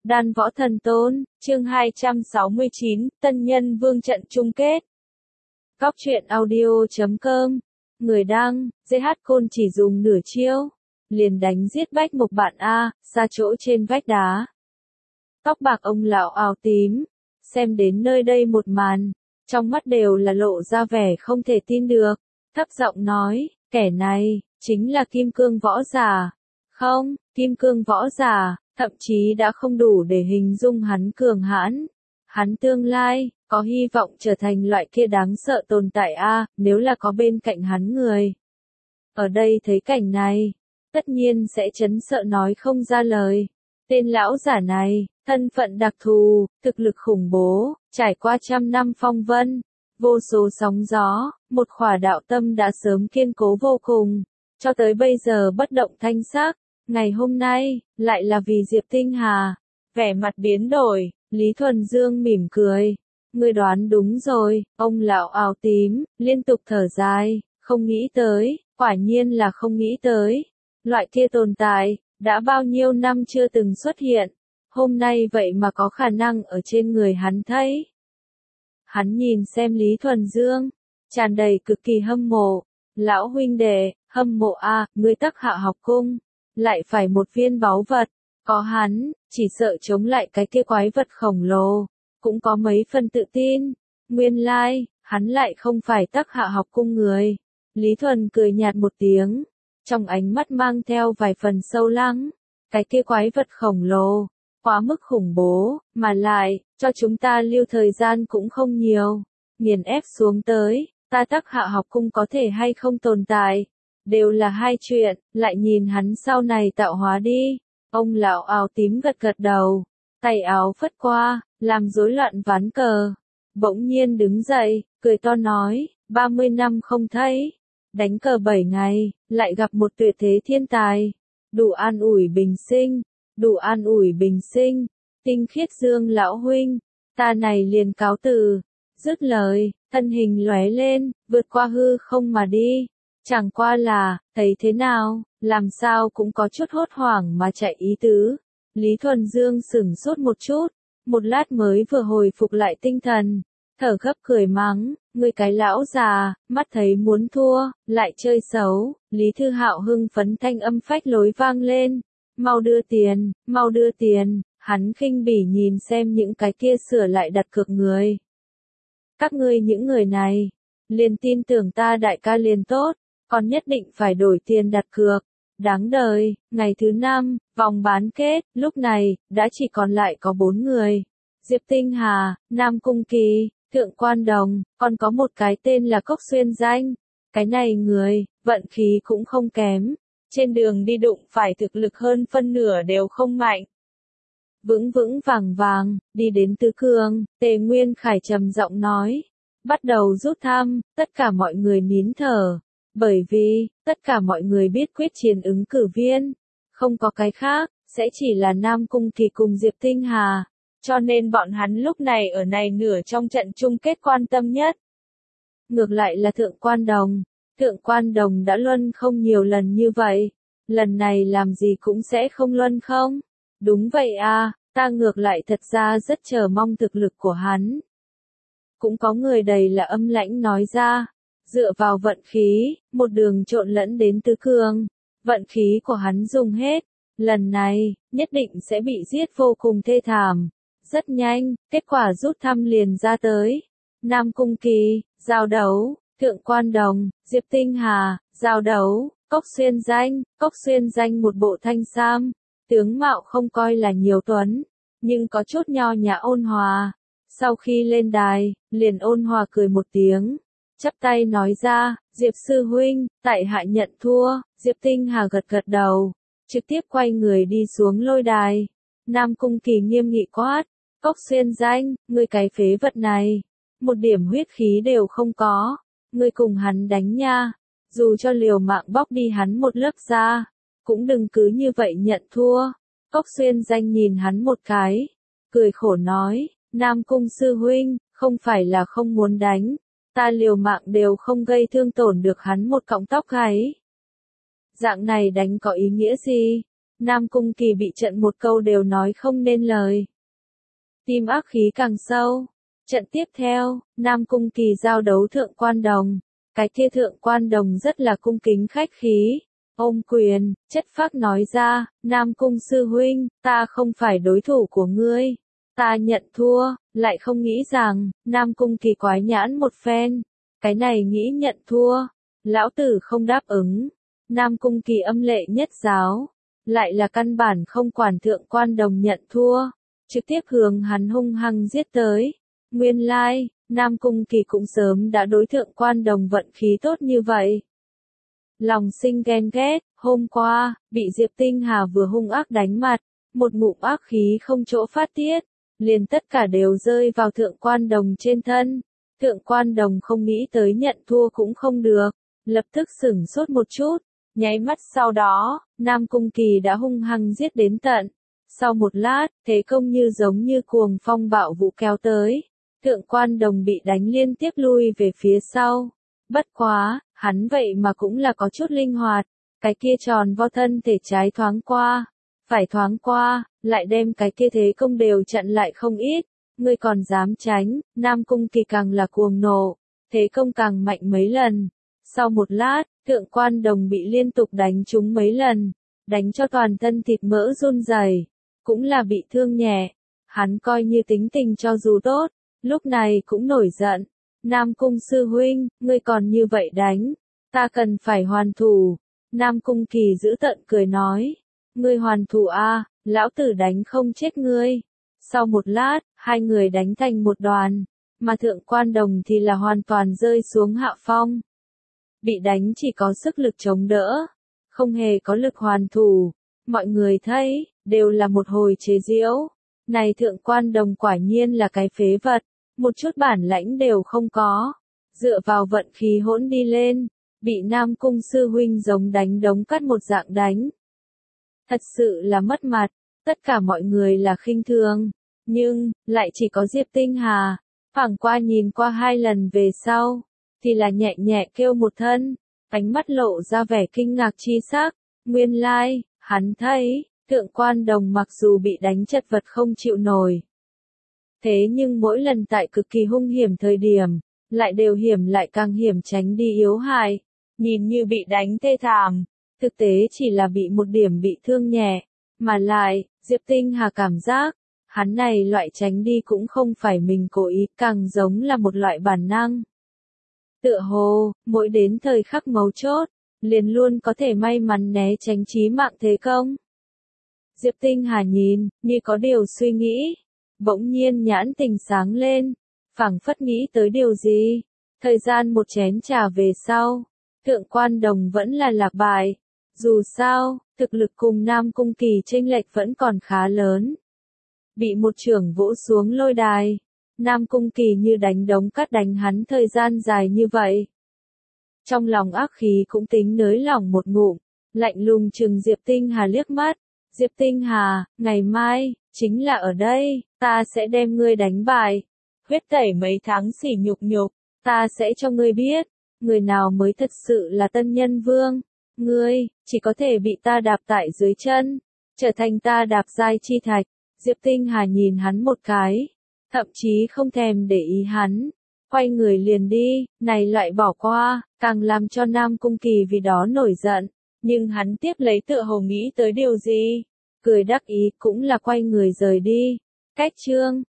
Đan võ thần tôn, chương 269, Tân Nhân Vương trận chung kết. Cóc truyện audio.com. Người đăng, GH Côn chỉ dùng nửa chiêu, liền đánh giết Bách Mộc bạn A, ra chỗ trên vách đá. Tóc bạc ông lão áo tím, xem đến nơi đây một màn, trong mắt đều là lộ ra vẻ không thể tin được, thấp giọng nói, kẻ này, chính là Kim Cương võ giả. Không, Kim Cương võ giả, thậm chí đã không đủ để hình dung hắn cường hãn. Hắn tương lai, có hy vọng trở thành loại kia đáng sợ tồn tại A, nếu là có bên cạnh hắn người. Ở đây thấy cảnh này, tất nhiên sẽ chấn sợ nói không ra lời. Tên lão giả này, thân phận đặc thù, thực lực khủng bố, trải qua 100 năm phong vân, vô số sóng gió, một khỏa đạo tâm đã sớm kiên cố vô cùng, cho tới bây giờ bất động thanh sắc. Ngày hôm nay, lại là vì Diệp Tinh Hà. Vẻ mặt biến đổi, Lý Thuần Dương mỉm cười. Ngươi đoán đúng rồi, ông lão áo tím, liên tục thở dài, không nghĩ tới, quả nhiên là không nghĩ tới. Loại kia tồn tại, đã bao nhiêu năm chưa từng xuất hiện, hôm nay vậy mà có khả năng ở trên người hắn thấy. Hắn nhìn xem Lý Thuần Dương, tràn đầy cực kỳ hâm mộ. Lão huynh đệ, hâm mộ a, ngươi Tắc Hạ học cung, lại phải một viên báu vật, có hắn, chỉ sợ chống lại cái kia quái vật khổng lồ, cũng có mấy phần tự tin. Nguyên lai, hắn lại không phải Tắc Hạ học cung người. Lý Thuần cười nhạt một tiếng, trong ánh mắt mang theo vài phần sâu lắng. Cái kia quái vật khổng lồ, quá mức khủng bố, mà lại, cho chúng ta lưu thời gian cũng không nhiều. Nghiền ép xuống tới, ta Tắc Hạ học cung có thể hay không tồn tại, đều là hai chuyện. Lại nhìn hắn sau này tạo hóa đi. Ông lão áo tím gật gật đầu, tay áo phất qua, làm rối loạn ván cờ. Bỗng nhiên đứng dậy, cười to nói, 30 năm không thấy, đánh cờ 7 ngày, lại gặp một tuyệt thế thiên tài. Đủ an ủi bình sinh, đủ an ủi bình sinh. Tinh khiết Dương lão huynh, ta này liền cáo từ. Dứt lời, thân hình lóe lên, vượt qua hư không mà đi. Chẳng qua là, thấy thế nào, làm sao cũng có chút hốt hoảng mà chạy ý tứ. Lý Thuần Dương sửng sốt một chút, một lát mới vừa hồi phục lại tinh thần, thở gấp cười mắng, ngươi cái lão già, mắt thấy muốn thua, lại chơi xấu. Lý Thư Hạo hưng phấn thanh âm phách lối vang lên, mau đưa tiền, mau đưa tiền. Hắn khinh bỉ nhìn xem những cái kia sửa lại đặt cược người. Các ngươi những người này, liền tin tưởng ta đại ca liền tốt, còn nhất định phải đổi tiền đặt cược. Đáng đời. Ngày thứ 5, vòng bán kết, lúc này, đã chỉ còn lại có 4 người. Diệp Tinh Hà, Nam Cung Kỳ, Thượng Quan Đồng, còn có một cái tên là Cốc Xuyên Danh. Cái này người, vận khí cũng không kém. Trên đường đi đụng phải thực lực hơn phân nửa đều không mạnh. Vững vững vàng vàng, đi đến tứ cường, Tề Nguyên Khải trầm giọng nói. Bắt đầu rút thăm, tất cả mọi người nín thở. Bởi vì, tất cả mọi người biết quyết chiến ứng cử viên. Không có cái khác, sẽ chỉ là Nam Cung Kỳ cùng Diệp Tinh Hà. Cho nên bọn hắn lúc này ở này nửa trong trận chung kết quan tâm nhất. Ngược lại là Thượng Quan Đồng. Thượng Quan Đồng đã luân không nhiều lần như vậy. Lần này làm gì cũng sẽ không luân không? Đúng vậy à, ta ngược lại thật ra rất chờ mong thực lực của hắn. Cũng có người đầy là âm lãnh nói ra. Dựa vào vận khí, một đường trộn lẫn đến tứ cường. Vận khí của hắn dùng hết. Lần này, nhất định sẽ bị giết vô cùng thê thảm. Rất nhanh, kết quả rút thăm liền ra tới. Nam Cung Kỳ, giao đấu. Thượng Quan Đồng, Diệp Tinh Hà, giao đấu. Cốc Xuyên Danh một bộ thanh sam. Tướng mạo không coi là nhiều tuấn, nhưng có chút nho nhã ôn hòa. Sau khi lên đài, liền ôn hòa cười một tiếng. Chắp tay nói ra, Diệp sư huynh, tại hạ nhận thua. Diệp Tinh Hà gật gật đầu, trực tiếp quay người đi xuống lôi đài. Nam Cung Kỳ nghiêm nghị quát, Cốc Xuyên Danh, ngươi cái phế vật này, một điểm huyết khí đều không có, ngươi cùng hắn đánh nha, dù cho liều mạng bóc đi hắn một lớp da, cũng đừng cứ như vậy nhận thua. Cốc Xuyên Danh nhìn hắn một cái, cười khổ nói, Nam Cung sư huynh, không phải là không muốn đánh. Ta liều mạng đều không gây thương tổn được hắn một cọng tóc gáy. Dạng này đánh có ý nghĩa gì? Nam Cung Kỳ bị trận một câu đều nói không nên lời. Tim ác khí càng sâu. Trận tiếp theo, Nam Cung Kỳ giao đấu Thượng Quan Đồng. Cái kia Thượng Quan Đồng rất là cung kính khách khí. Ôm quyền, chất phác nói ra, Nam Cung sư huynh, ta không phải đối thủ của ngươi. Ta nhận thua, lại không nghĩ rằng, Nam Cung Kỳ quái nhãn một phen. Cái này nghĩ nhận thua. Lão tử không đáp ứng. Nam Cung Kỳ âm lệ nhất giáo. Lại là căn bản không quản Thượng Quan Đồng nhận thua. Trực tiếp hướng hắn hung hăng giết tới. Nguyên lai, Nam Cung Kỳ cũng sớm đã đối Thượng Quan Đồng vận khí tốt như vậy. Lòng sinh ghen ghét, hôm qua, bị Diệp Tinh Hà vừa hung ác đánh mặt, một ngụm ác khí không chỗ phát tiết, liền tất cả đều rơi vào Thượng Quan Đồng trên thân. Thượng Quan Đồng không nghĩ tới nhận thua cũng không được, lập tức sửng sốt một chút, nháy mắt sau đó, Nam Cung Kỳ đã hung hăng giết đến tận. Sau một lát, thế công như giống như cuồng phong bạo vũ kéo tới. Thượng Quan Đồng bị đánh liên tiếp lui về phía sau. Bất quá, hắn vậy mà cũng là có chút linh hoạt. Cái kia tròn vo thân thể trái thoáng qua, phải thoáng qua, lại đem cái kia thế công đều chặn lại không ít. Ngươi còn dám tránh, Nam Cung Kỳ càng là cuồng nộ, thế công càng mạnh mấy lần. Sau một lát, Thượng Quan Đồng bị liên tục đánh trúng mấy lần, đánh cho toàn thân thịt mỡ run rẩy, cũng là bị thương nhẹ. Hắn coi như tính tình cho dù tốt, lúc này cũng nổi giận. Nam Cung sư huynh, ngươi còn như vậy đánh, ta cần phải hoàn thủ. Nam Cung Kỳ giữ tợn cười nói, ngươi hoàn thủ a, lão tử đánh không chết ngươi. Sau một lát, hai người đánh thành một đoàn, mà Thượng Quan Đồng thì là hoàn toàn rơi xuống hạ phong. Bị đánh chỉ có sức lực chống đỡ, không hề có lực hoàn thủ. Mọi người thấy, đều là một hồi chế giễu. Này Thượng Quan Đồng quả nhiên là cái phế vật, một chút bản lãnh đều không có. Dựa vào vận khí hỗn đi lên, bị Nam Cung sư huynh giống đánh đống cắt một dạng đánh. Thật sự là mất mặt, tất cả mọi người là khinh thường, nhưng, lại chỉ có Diệp Tinh Hà, phảng qua nhìn qua hai lần về sau, thì là nhẹ nhẹ kêu một thân, ánh mắt lộ ra vẻ kinh ngạc chi sắc. Nguyên lai, hắn thấy, Thượng Quan Đồng mặc dù bị đánh chật vật không chịu nổi. Thế nhưng mỗi lần tại cực kỳ hung hiểm thời điểm, lại đều hiểm lại càng hiểm tránh đi yếu hại. Nhìn như bị đánh thê thảm, thực tế chỉ là bị một điểm bị thương nhẹ, mà lại, Diệp Tinh Hà cảm giác, hắn này loại tránh đi cũng không phải mình cố ý, càng giống là một loại bản năng. Tựa hồ, mỗi đến thời khắc mấu chốt, liền luôn có thể may mắn né tránh chí mạng thế công. Diệp Tinh Hà nhìn, như có điều suy nghĩ, bỗng nhiên nhãn tình sáng lên, phảng phất nghĩ tới điều gì. Thời gian một chén trà về sau, Thượng Quan Đồng vẫn là lạc bại. Dù sao, thực lực cùng Nam Cung Kỳ chênh lệch vẫn còn khá lớn. Bị một chưởng vỗ xuống lôi đài, Nam Cung Kỳ như đánh đống cát đánh hắn thời gian dài như vậy. Trong lòng ác khí cũng tính nới lỏng một ngụm, lạnh lùng trừng Diệp Tinh Hà liếc mắt. Diệp Tinh Hà, ngày mai, chính là ở đây, ta sẽ đem ngươi đánh bại. Huyết tẩy mấy tháng sỉ nhục, ta sẽ cho ngươi biết, người nào mới thật sự là tân nhân vương. Ngươi, chỉ có thể bị ta đạp tại dưới chân, trở thành ta đạp giai chi thạch. Diệp Tinh Hà nhìn hắn một cái, thậm chí không thèm để ý hắn, quay người liền đi, này lại bỏ qua, càng làm cho Nam Cung Kỳ vì đó nổi giận, nhưng hắn tiếp lấy tựa hồ nghĩ tới điều gì, cười đắc ý cũng là quay người rời đi. Cách chương